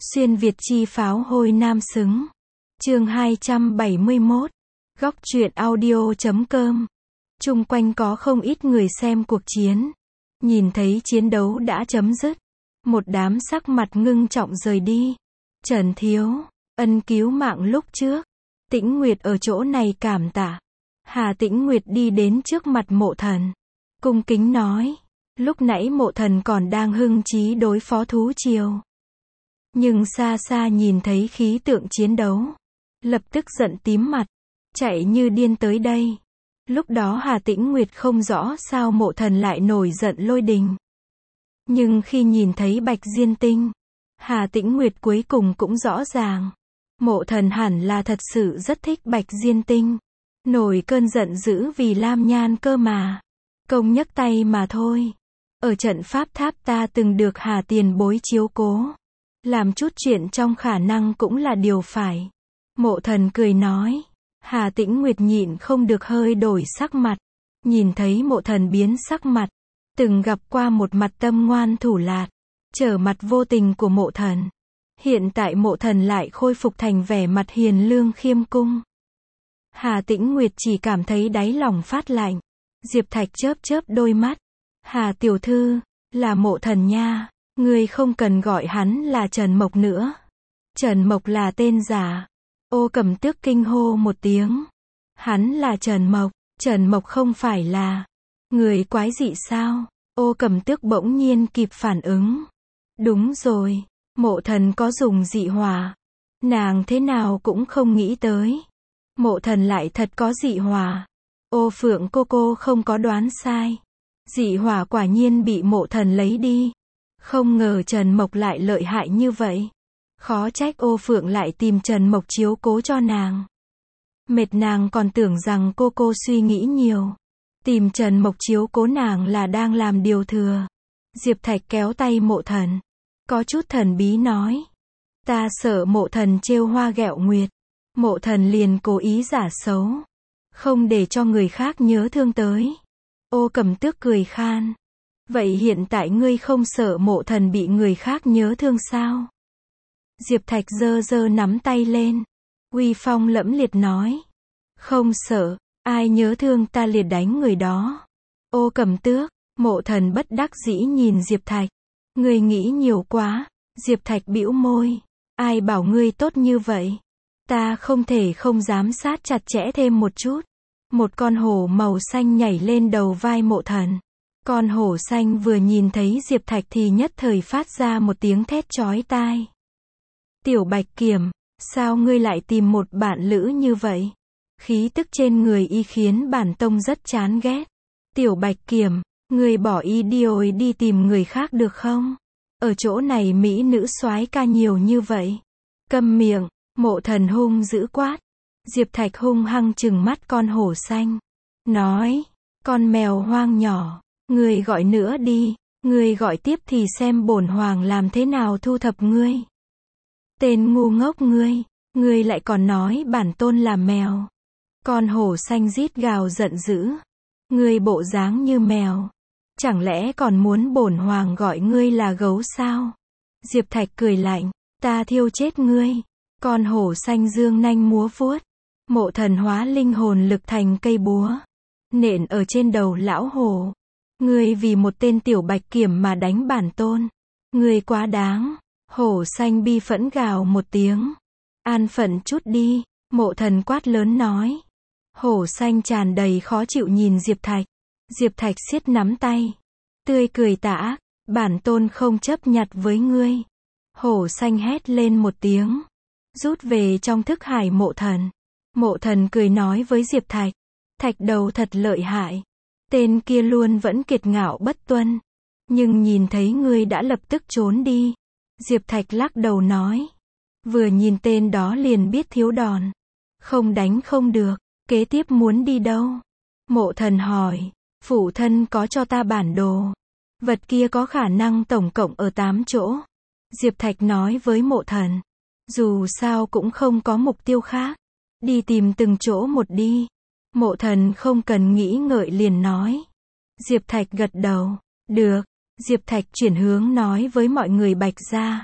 Xuyên Việt chi pháo hôi nam xứng. Chương 271. Góc truyện audio.com. Chung quanh có không ít người xem cuộc chiến. Nhìn thấy chiến đấu đã chấm dứt, một đám sắc mặt ngưng trọng rời đi. Trần thiếu, ân cứu mạng lúc trước. Tĩnh Nguyệt ở chỗ này cảm tạ. Hà Tĩnh Nguyệt đi đến trước mặt Mộ Thần, cung kính nói. Lúc nãy Mộ Thần còn đang hưng trí đối phó thú triều, nhưng xa xa nhìn thấy khí tượng chiến đấu, lập tức giận tím mặt, chạy như điên tới đây. Lúc đó Hà Tĩnh Nguyệt không rõ sao Mộ Thần lại nổi giận lôi đình. Nhưng khi nhìn thấy Bạch Diên Tinh, Hà Tĩnh Nguyệt cuối cùng cũng rõ ràng. Mộ Thần hẳn là thật sự rất thích Bạch Diên Tinh. Nổi cơn giận dữ vì Lam Nhan cơ mà. Công nhấc tay mà thôi. Ở trận pháp tháp ta từng được Hà tiền bối chiếu cố. Làm chút chuyện trong khả năng cũng là điều phải. Mộ Thần cười nói. Hà Tĩnh Nguyệt nhịn không được hơi đổi sắc mặt. Nhìn thấy Mộ Thần biến sắc mặt. Từng gặp qua một mặt tâm ngoan thủ lạt, trở mặt vô tình của Mộ Thần. Hiện tại Mộ Thần lại khôi phục thành vẻ mặt hiền lương khiêm cung. Hà Tĩnh Nguyệt chỉ cảm thấy đáy lòng phát lạnh. Diệp Thạch chớp chớp đôi mắt. Hà tiểu thư, là Mộ Thần nha. Ngươi không cần gọi hắn là Trần Mộc nữa. Trần Mộc là tên giả. Ô Cẩm Tước kinh hô một tiếng. Hắn là Trần Mộc. Trần Mộc không phải là người quái dị sao? Ô Cẩm Tước bỗng nhiên kịp phản ứng. Đúng rồi, Mộ Thần có dùng dị hỏa. Nàng thế nào cũng không nghĩ tới. Mộ Thần lại thật có dị hỏa. Ô Phượng cô không có đoán sai. Dị hỏa quả nhiên bị Mộ Thần lấy đi. Không ngờ Trần Mộc lại lợi hại như vậy. Khó trách Ô Phượng lại tìm Trần Mộc chiếu cố cho nàng. Mệt nàng còn tưởng rằng cô suy nghĩ nhiều. Tìm Trần Mộc chiếu cố nàng là đang làm điều thừa. Diệp Thạch kéo tay Mộ Thần, có chút thần bí nói. Ta sợ Mộ Thần trêu hoa ghẹo nguyệt. Mộ Thần liền cố ý giả xấu, không để cho người khác nhớ thương tới. Ô Cẩm Tước cười khan. Vậy hiện tại ngươi không sợ Mộ Thần bị người khác nhớ thương sao? Diệp Thạch giơ nắm tay lên, uy phong lẫm liệt nói. Không sợ, ai nhớ thương ta liền đánh người đó. Ô Cẩm Tước, Mộ Thần bất đắc dĩ nhìn Diệp Thạch. Ngươi nghĩ nhiều quá. Diệp Thạch bĩu môi. Ai bảo ngươi tốt như vậy? Ta không thể không giám sát chặt chẽ thêm một chút. Một con hổ màu xanh nhảy lên đầu vai Mộ Thần. Con hổ xanh vừa nhìn thấy Diệp Thạch thì nhất thời phát ra một tiếng thét chói tai. Tiểu Bạch Kiểm, sao ngươi lại tìm một bạn lữ như vậy? Khí tức trên người y khiến bản tông rất chán ghét. Tiểu Bạch Kiểm, ngươi bỏ y đi tìm người khác được không? Ở chỗ này mỹ nữ soái ca nhiều như vậy. Câm miệng, Mộ Thần hung dữ quát. Diệp Thạch hung hăng trừng mắt con hổ xanh. Nói, con mèo hoang nhỏ, ngươi gọi nữa đi. Ngươi gọi tiếp thì xem bổn hoàng làm thế nào thu thập ngươi. Tên ngu ngốc ngươi lại còn nói bản tôn là mèo. Con hổ xanh rít gào giận dữ. Ngươi bộ dáng như mèo. Chẳng lẽ còn muốn bổn hoàng gọi ngươi là gấu sao? Diệp Thạch cười lạnh. Ta thiêu chết ngươi. Con hổ xanh dương nanh múa vuốt. Mộ Thần hóa linh hồn lực thành cây búa, nện ở trên đầu lão hổ. Ngươi vì một tên Tiểu Bạch Kiểm mà đánh bản tôn. Ngươi quá đáng. Hổ xanh bi phẫn gào một tiếng. An phận chút đi. Mộ Thần quát lớn nói. Hổ xanh tràn đầy khó chịu nhìn Diệp Thạch. Diệp Thạch siết nắm tay, tươi cười tà ác. Bản tôn không chấp nhặt với ngươi. Hổ xanh hét lên một tiếng, rút về trong thức hải Mộ Thần. Mộ Thần cười nói với Diệp Thạch. Thạch đầu thật lợi hại. Tên kia luôn vẫn kiệt ngạo bất tuân. Nhưng nhìn thấy ngươi đã lập tức trốn đi. Diệp Thạch lắc đầu nói. Vừa nhìn tên đó liền biết thiếu đòn. Không đánh không được. Kế tiếp muốn đi đâu? Mộ Thần hỏi. Phụ thân có cho ta bản đồ. Vật kia có khả năng tổng cộng ở 8 chỗ. Diệp Thạch nói với Mộ Thần. Dù sao cũng không có mục tiêu khác. Đi tìm từng chỗ một đi. Mộ Thần không cần nghĩ ngợi liền nói. Diệp Thạch gật đầu. Được. Diệp Thạch chuyển hướng nói với mọi người Bạch gia.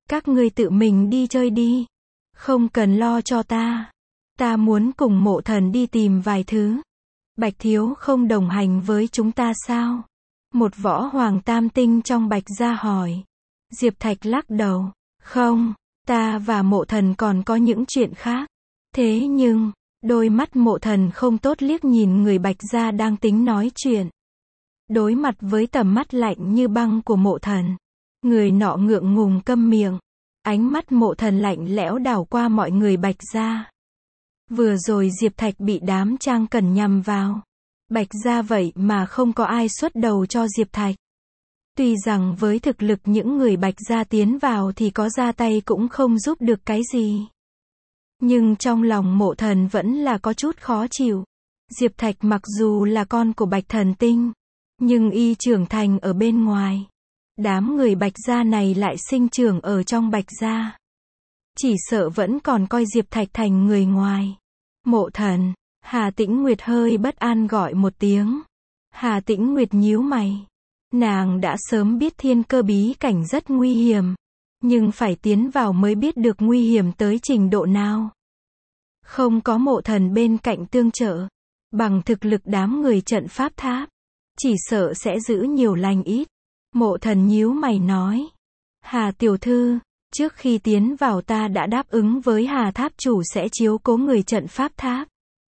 Các ngươi tự mình đi chơi đi. Không cần lo cho ta. Ta muốn cùng Mộ Thần đi tìm vài thứ. Bạch thiếu không đồng hành với chúng ta sao? Một võ hoàng tam tinh trong Bạch gia hỏi. Diệp Thạch lắc đầu. Không, ta và Mộ Thần còn có những chuyện khác. Thế nhưng, đôi mắt Mộ Thần không tốt liếc nhìn người Bạch gia đang tính nói chuyện. Đối mặt với tầm mắt lạnh như băng của Mộ Thần, người nọ ngượng ngùng câm miệng. Ánh mắt Mộ Thần lạnh lẽo đảo qua mọi người Bạch gia. Vừa rồi Diệp Thạch bị đám Trang Cẩn nhằm vào. Bạch gia vậy mà không có ai xuất đầu cho Diệp Thạch. Tuy rằng với thực lực những người Bạch gia tiến vào thì có ra tay cũng không giúp được cái gì. Nhưng trong lòng Mộ Thần vẫn là có chút khó chịu. Diệp Thạch mặc dù là con của Bạch Thần Tinh, nhưng y trưởng thành ở bên ngoài. Đám người Bạch gia này lại sinh trưởng ở trong Bạch gia. Chỉ sợ vẫn còn coi Diệp Thạch thành người ngoài. Mộ Thần, Hà Tĩnh Nguyệt hơi bất an gọi một tiếng. Hà Tĩnh Nguyệt nhíu mày. Nàng đã sớm biết thiên cơ bí cảnh rất nguy hiểm. Nhưng phải tiến vào mới biết được nguy hiểm tới trình độ nào. Không có Mộ Thần bên cạnh tương trợ. Bằng thực lực đám người trận pháp tháp. Chỉ sợ sẽ giữ nhiều lành ít. Mộ Thần nhíu mày nói. Hà tiểu thư, trước khi tiến vào ta đã đáp ứng với Hà tháp chủ sẽ chiếu cố người trận pháp tháp.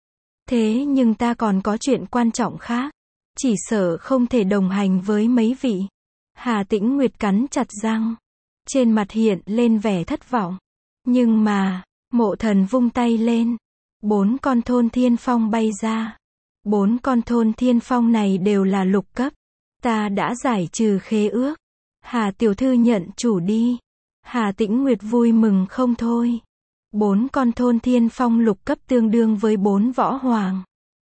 Thế nhưng ta còn có chuyện quan trọng khác. Chỉ sợ không thể đồng hành với mấy vị. Hà Tĩnh Nguyệt cắn chặt răng. Trên mặt hiện lên vẻ thất vọng. Nhưng mà, Mộ Thần vung tay lên. 4 con thôn thiên phong bay ra. 4 con thôn thiên phong này đều là lục cấp. Ta đã giải trừ khế ước. Hà tiểu thư nhận chủ đi. Hà Tĩnh Nguyệt vui mừng không thôi. 4 con thôn thiên phong lục cấp tương đương với 4 võ hoàng.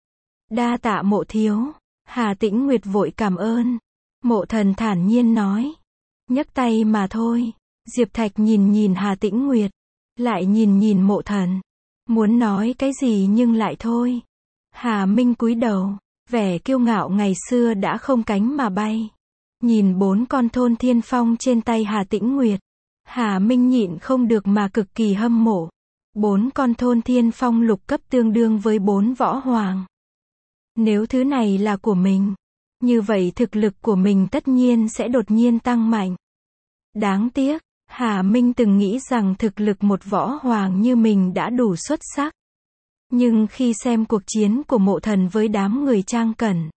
Đa tạ Mộ thiếu. Hà Tĩnh Nguyệt vội cảm ơn. Mộ Thần thản nhiên nói. Nhấc tay mà thôi. Diệp Thạch nhìn nhìn Hà Tĩnh Nguyệt. Lại nhìn nhìn Mộ Thần. Muốn nói cái gì nhưng lại thôi. Hà Minh cúi đầu. Vẻ kiêu ngạo ngày xưa đã không cánh mà bay. Nhìn 4 con thôn thiên phong trên tay Hà Tĩnh Nguyệt. Hà Minh nhịn không được mà cực kỳ hâm mộ. 4 con thôn thiên phong lục cấp tương đương với 4 võ hoàng. Nếu thứ này là của mình, như vậy thực lực của mình tất nhiên sẽ đột nhiên tăng mạnh. Đáng tiếc, Hà Minh từng nghĩ rằng thực lực một võ hoàng như mình đã đủ xuất sắc. Nhưng khi xem cuộc chiến của Mộ Thần với đám người Trang Cẩn,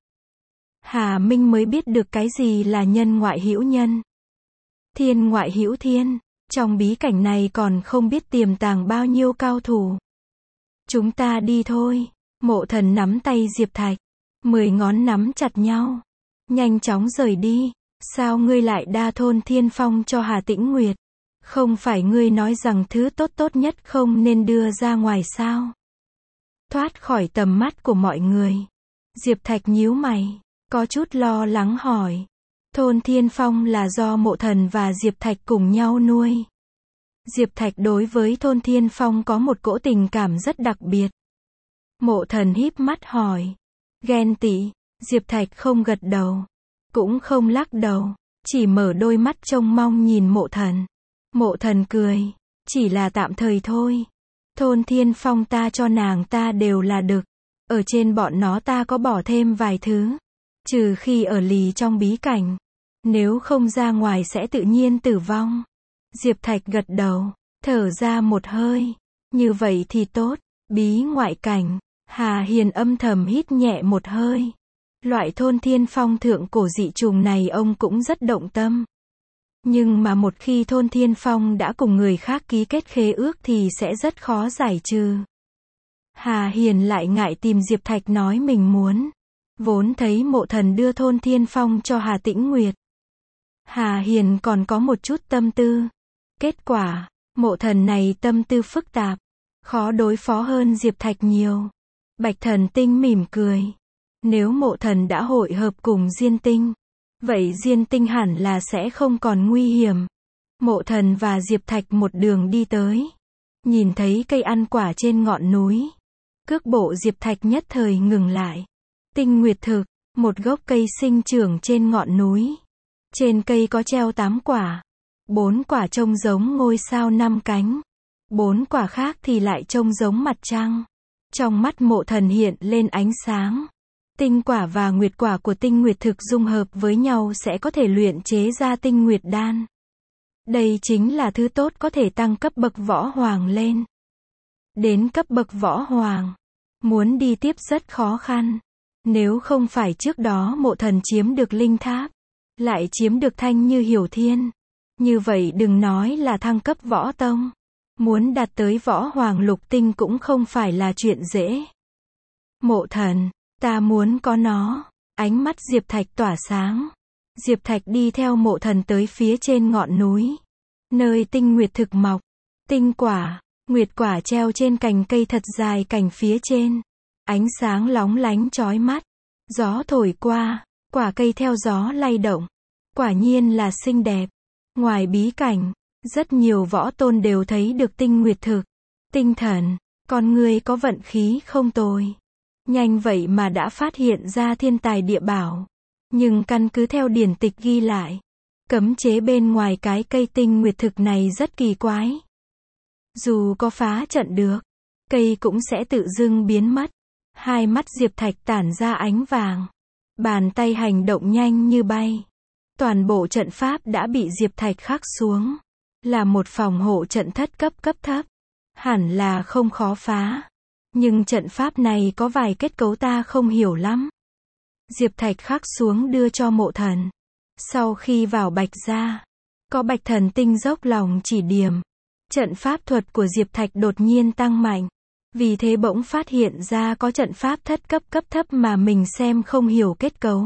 Hà Minh mới biết được cái gì là nhân ngoại hữu nhân. Thiên ngoại hữu thiên, trong bí cảnh này còn không biết tiềm tàng bao nhiêu cao thủ. Chúng ta đi thôi. Mộ Thần nắm tay Diệp Thạch. 10 ngón nắm chặt nhau. Nhanh chóng rời đi. Sao ngươi lại đa thôn thiên phong cho Hà Tĩnh Nguyệt? Không phải ngươi nói rằng thứ tốt tốt nhất không nên đưa ra ngoài sao? Thoát khỏi tầm mắt của mọi người. Diệp Thạch nhíu mày. Có chút lo lắng hỏi. Thôn thiên phong là do Mộ Thần và Diệp Thạch cùng nhau nuôi. Diệp Thạch đối với thôn thiên phong có một cỗ tình cảm rất đặc biệt. Mộ Thần híp mắt hỏi. Ghen tị. Diệp Thạch không gật đầu. Cũng không lắc đầu. Chỉ mở đôi mắt trông mong nhìn Mộ Thần. Mộ Thần cười. Chỉ là tạm thời thôi. Thôn thiên phong ta cho nàng ta đều là đực. Ở trên bọn nó ta có bỏ thêm vài thứ. Trừ khi ở lì trong bí cảnh. Nếu không ra ngoài sẽ tự nhiên tử vong. Diệp Thạch gật đầu. Thở ra một hơi. Như vậy thì tốt. Bí ngoại cảnh. Hà Hiền âm thầm hít nhẹ một hơi. Loại thôn thiên phong thượng cổ dị trùng này ông cũng rất động tâm. Nhưng mà một khi thôn thiên phong đã cùng người khác ký kết khế ước thì sẽ rất khó giải trừ. Hà Hiền lại ngại tìm Diệp Thạch nói mình muốn. Vốn thấy Mộ Thần đưa thôn thiên phong cho Hà Tĩnh Nguyệt. Hà Hiền còn có một chút tâm tư. Kết quả, Mộ Thần này tâm tư phức tạp. Khó đối phó hơn Diệp Thạch nhiều. Bạch Thần Tinh mỉm cười. Nếu Mộ Thần đã hội hợp cùng Diên Tinh, vậy Diên Tinh hẳn là sẽ không còn nguy hiểm. Mộ Thần và Diệp Thạch một đường đi tới. Nhìn thấy cây ăn quả trên ngọn núi. Cước bộ Diệp Thạch nhất thời ngừng lại. Tinh nguyệt thực, một gốc cây sinh trưởng trên ngọn núi. Trên cây có treo 8 quả. 4 quả trông giống ngôi sao 5 cánh. 4 quả khác thì lại trông giống mặt trăng. Trong mắt Mộ Thần hiện lên ánh sáng. Tinh quả và nguyệt quả của tinh nguyệt thực dung hợp với nhau sẽ có thể luyện chế ra tinh nguyệt đan. Đây chính là thứ tốt có thể tăng cấp bậc võ hoàng lên. Đến cấp bậc võ hoàng, muốn đi tiếp rất khó khăn. Nếu không phải trước đó Mộ Thần chiếm được linh tháp, lại chiếm được Thanh Như Hiểu Thiên, như vậy đừng nói là thăng cấp võ tông, muốn đạt tới võ hoàng lục tinh cũng không phải là chuyện dễ. Mộ Thần, ta muốn có nó. Ánh mắt Diệp Thạch tỏa sáng. Diệp Thạch đi theo Mộ Thần tới phía trên ngọn núi, nơi tinh nguyệt thực mọc. Tinh quả, nguyệt quả treo trên cành cây thật dài cành phía trên. Ánh sáng lóng lánh chói mắt. Gió thổi qua, quả cây theo gió lay động. Quả nhiên là xinh đẹp. Ngoài bí cảnh, rất nhiều võ tôn đều thấy được tinh nguyệt thực. Tinh Thần, con ngươi có vận khí không tồi. Nhanh vậy mà đã phát hiện ra thiên tài địa bảo. Nhưng căn cứ theo điển tịch ghi lại, cấm chế bên ngoài cái cây tinh nguyệt thực này rất kỳ quái. Dù có phá trận được, cây cũng sẽ tự dưng biến mất. Hai mắt Diệp Thạch tản ra ánh vàng. Bàn tay hành động nhanh như bay. Toàn bộ trận pháp đã bị Diệp Thạch khắc xuống. Là một phòng hộ trận thất cấp thấp. Hẳn là không khó phá. Nhưng trận pháp này có vài kết cấu ta không hiểu lắm. Diệp Thạch khắc xuống đưa cho Mộ Thần. Sau khi vào Bạch gia, có Bạch Thần Tinh dốc lòng chỉ điểm. Trận pháp thuật của Diệp Thạch đột nhiên tăng mạnh. Vì thế bỗng phát hiện ra có trận pháp thất cấp thấp mà mình xem không hiểu kết cấu.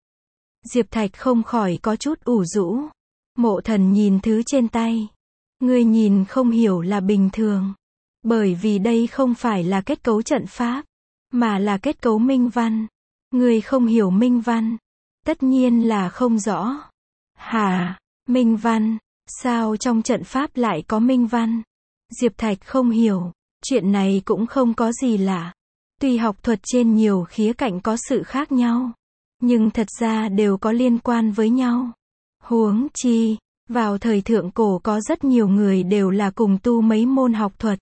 Diệp Thạch không khỏi có chút ủ rũ. Mộ Thần nhìn thứ trên tay. Ngươi nhìn không hiểu là bình thường. Bởi vì đây không phải là kết cấu trận pháp, mà là kết cấu minh văn. Ngươi không hiểu minh văn. Tất nhiên là không rõ. Hả? Minh văn? Sao trong trận pháp lại có minh văn? Diệp Thạch không hiểu. Chuyện này cũng không có gì lạ. Tuy học thuật trên nhiều khía cạnh có sự khác nhau, nhưng thật ra đều có liên quan với nhau. Huống chi, vào thời thượng cổ có rất nhiều người đều là cùng tu mấy môn học thuật.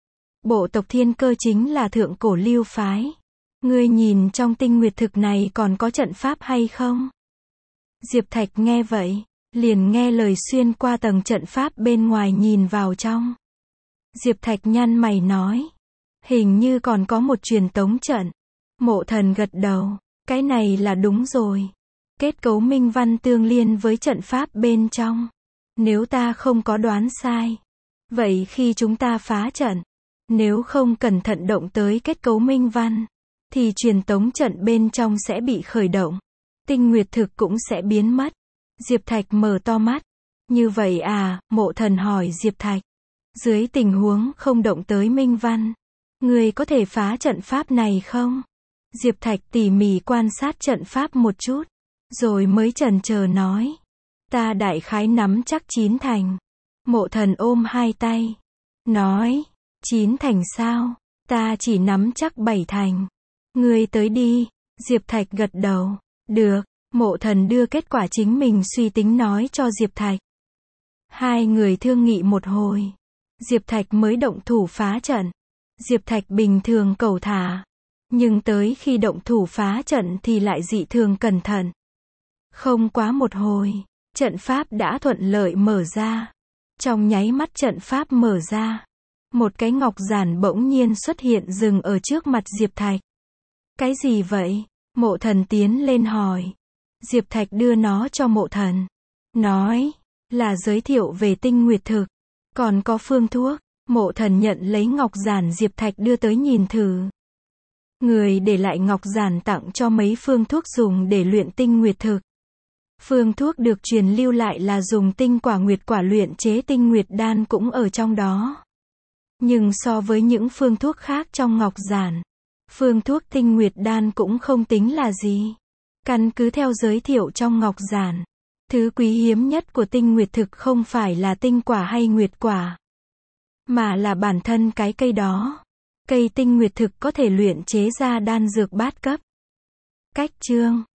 Bộ tộc Thiên Cơ chính là thượng cổ lưu phái. Ngươi nhìn trong tinh nguyệt thực này còn có trận pháp hay không? Diệp Thạch nghe vậy, liền nghe lời xuyên qua tầng trận pháp bên ngoài nhìn vào trong. Diệp Thạch nhăn mày nói. Hình như còn có một truyền tống trận. Mộ Thần gật đầu. Cái này là đúng rồi. Kết cấu minh văn tương liên với trận pháp bên trong. Nếu ta không có đoán sai. Vậy khi chúng ta phá trận, nếu không cẩn thận động tới kết cấu minh văn, thì truyền tống trận bên trong sẽ bị khởi động. Tinh nguyệt thực cũng sẽ biến mất. Diệp Thạch mở to mắt. Như vậy à? Mộ Thần hỏi Diệp Thạch. Dưới tình huống không động tới minh văn, người có thể phá trận pháp này không? Diệp Thạch tỉ mỉ quan sát trận pháp một chút, rồi mới chần chờ nói. Ta đại khái nắm chắc 9 thành. Mộ Thần ôm hai tay, nói. 9 thành sao? Ta chỉ nắm chắc 7 thành. Ngươi tới đi. Diệp Thạch gật đầu. Được. Mộ Thần đưa kết quả chính mình suy tính nói cho Diệp Thạch. Hai người thương nghị một hồi. Diệp Thạch mới động thủ phá trận. Diệp Thạch bình thường cẩu thả. Nhưng tới khi động thủ phá trận thì lại dị thường cẩn thận. Không quá một hồi, trận pháp đã thuận lợi mở ra. Trong nháy mắt trận pháp mở ra. Một cái ngọc giản bỗng nhiên xuất hiện dừng ở trước mặt Diệp Thạch. Cái gì vậy? Mộ Thần tiến lên hỏi. Diệp Thạch đưa nó cho Mộ Thần. Nói, là giới thiệu về tinh nguyệt thực. Còn có phương thuốc. Mộ Thần nhận lấy ngọc giản Diệp Thạch đưa tới nhìn thử. Người để lại ngọc giản tặng cho mấy phương thuốc dùng để luyện tinh nguyệt thực. Phương thuốc được truyền lưu lại là dùng tinh quả nguyệt quả luyện chế tinh nguyệt đan cũng ở trong đó. Nhưng so với những phương thuốc khác trong ngọc giản, phương thuốc tinh nguyệt đan cũng không tính là gì. Căn cứ theo giới thiệu trong ngọc giản, thứ quý hiếm nhất của tinh nguyệt thực không phải là tinh quả hay nguyệt quả, mà là bản thân cái cây đó. Cây tinh nguyệt thực có thể luyện chế ra đan dược bát cấp. Cách chương